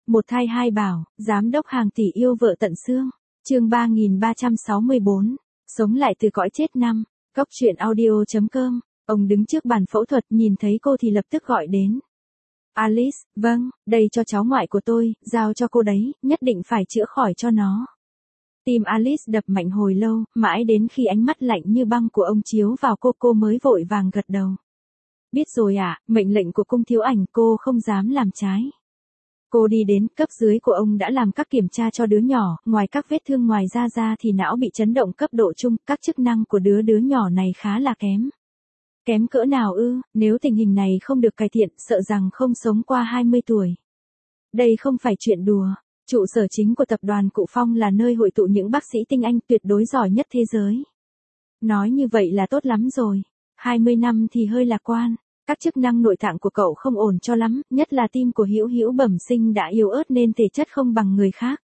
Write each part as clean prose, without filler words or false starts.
Một thai hai bảo, giám đốc hàng tỷ yêu vợ tận xương. Chương 3364, sống lại từ cõi chết năm. Góc truyện audio.com. Ông đứng trước bàn phẫu thuật, nhìn thấy cô thì lập tức gọi đến. Alice, vâng, đây cho cháu ngoại của tôi, giao cho cô đấy, nhất định phải chữa khỏi cho nó. Tim Alice đập mạnh hồi lâu, mãi đến khi ánh mắt lạnh như băng của ông chiếu vào cô mới vội vàng gật đầu. Biết rồi ạ, mệnh lệnh của cung thiếu ảnh cô không dám làm trái. Cô đi đến, cấp dưới của ông đã làm các kiểm tra cho đứa nhỏ, ngoài các vết thương ngoài da thì não bị chấn động cấp độ trung, các chức năng của đứa nhỏ này khá là kém. Kém cỡ nào ư, nếu tình hình này không được cải thiện, sợ rằng không sống qua 20 tuổi. Đây không phải chuyện đùa. Trụ sở chính của tập đoàn Cụ Phong là nơi hội tụ những bác sĩ tinh anh tuyệt đối giỏi nhất thế giới. Nói như vậy là tốt lắm rồi. 20 năm thì hơi lạc quan. Các chức năng nội tạng của cậu không ổn cho lắm, nhất là tim của Hữu Hữu bẩm sinh đã yếu ớt nên thể chất không bằng người khác.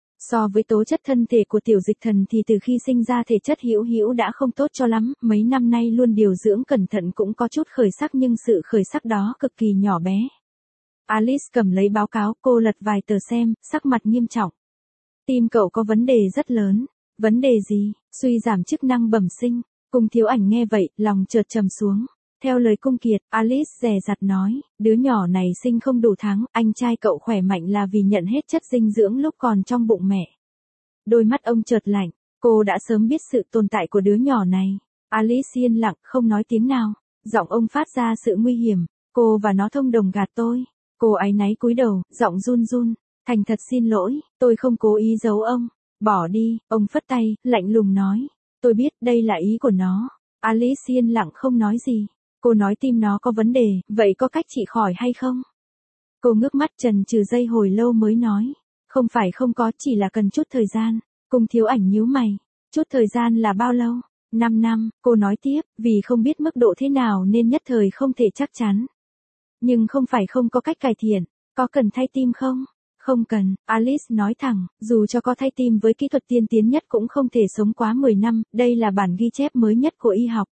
So với tố chất thân thể của Tiểu Dịch Thần thì từ khi sinh ra thể chất Hữu Hữu đã không tốt cho lắm, mấy năm nay luôn điều dưỡng cẩn thận cũng có chút khởi sắc nhưng sự khởi sắc đó cực kỳ nhỏ bé. Alice cầm lấy báo cáo, cô lật vài tờ xem, sắc mặt nghiêm trọng. Tim cậu có vấn đề rất lớn. Vấn đề gì? Suy giảm chức năng bẩm sinh. Cung thiếu ảnh nghe vậy, lòng chợt trầm xuống. Theo lời Cung Kiệt, Alice dè dặt nói, đứa nhỏ này sinh không đủ tháng, anh trai cậu khỏe mạnh là vì nhận hết chất dinh dưỡng lúc còn trong bụng mẹ. Đôi mắt ông chợt lạnh, cô đã sớm biết sự tồn tại của đứa nhỏ này. Alice yên lặng, không nói tiếng nào. Giọng ông phát ra sự nguy hiểm, cô và nó thông đồng gạt tôi. Cô áy náy cúi đầu, giọng run run, thành thật xin lỗi, tôi không cố ý giấu ông. Bỏ đi, ông phất tay, lạnh lùng nói. Tôi biết đây là ý của nó. Alice yên lặng không nói gì. Cô nói tim nó có vấn đề, vậy có cách trị khỏi hay không? Cô ngước mắt chần chừ giây hồi lâu mới nói. Không phải không có, chỉ là cần chút thời gian. Cung thiếu ảnh nhíu mày. Chút thời gian là bao lâu? 5 năm, cô nói tiếp, vì không biết mức độ thế nào nên nhất thời không thể chắc chắn. Nhưng không phải không có cách cải thiện, có cần thay tim không? Không cần, Alice nói thẳng, dù cho có thay tim với kỹ thuật tiên tiến nhất cũng không thể sống quá 10 năm, đây là bản ghi chép mới nhất của y học.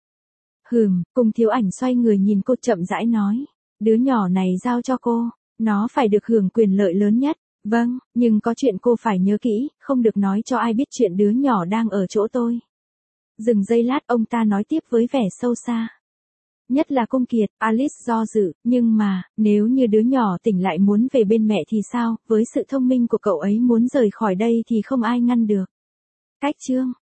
Cung thiếu ảnh xoay người nhìn cô chậm rãi nói, đứa nhỏ này giao cho cô, nó phải được hưởng quyền lợi lớn nhất. Vâng, nhưng có chuyện cô phải nhớ kỹ, không được nói cho ai biết chuyện đứa nhỏ đang ở chỗ tôi. Dừng giây lát ông ta nói tiếp với vẻ sâu xa. Nhất là Cung Kiệt, Alice do dự, nhưng mà, nếu như đứa nhỏ tỉnh lại muốn về bên mẹ thì sao, với sự thông minh của cậu ấy muốn rời khỏi đây thì không ai ngăn được. Cách chương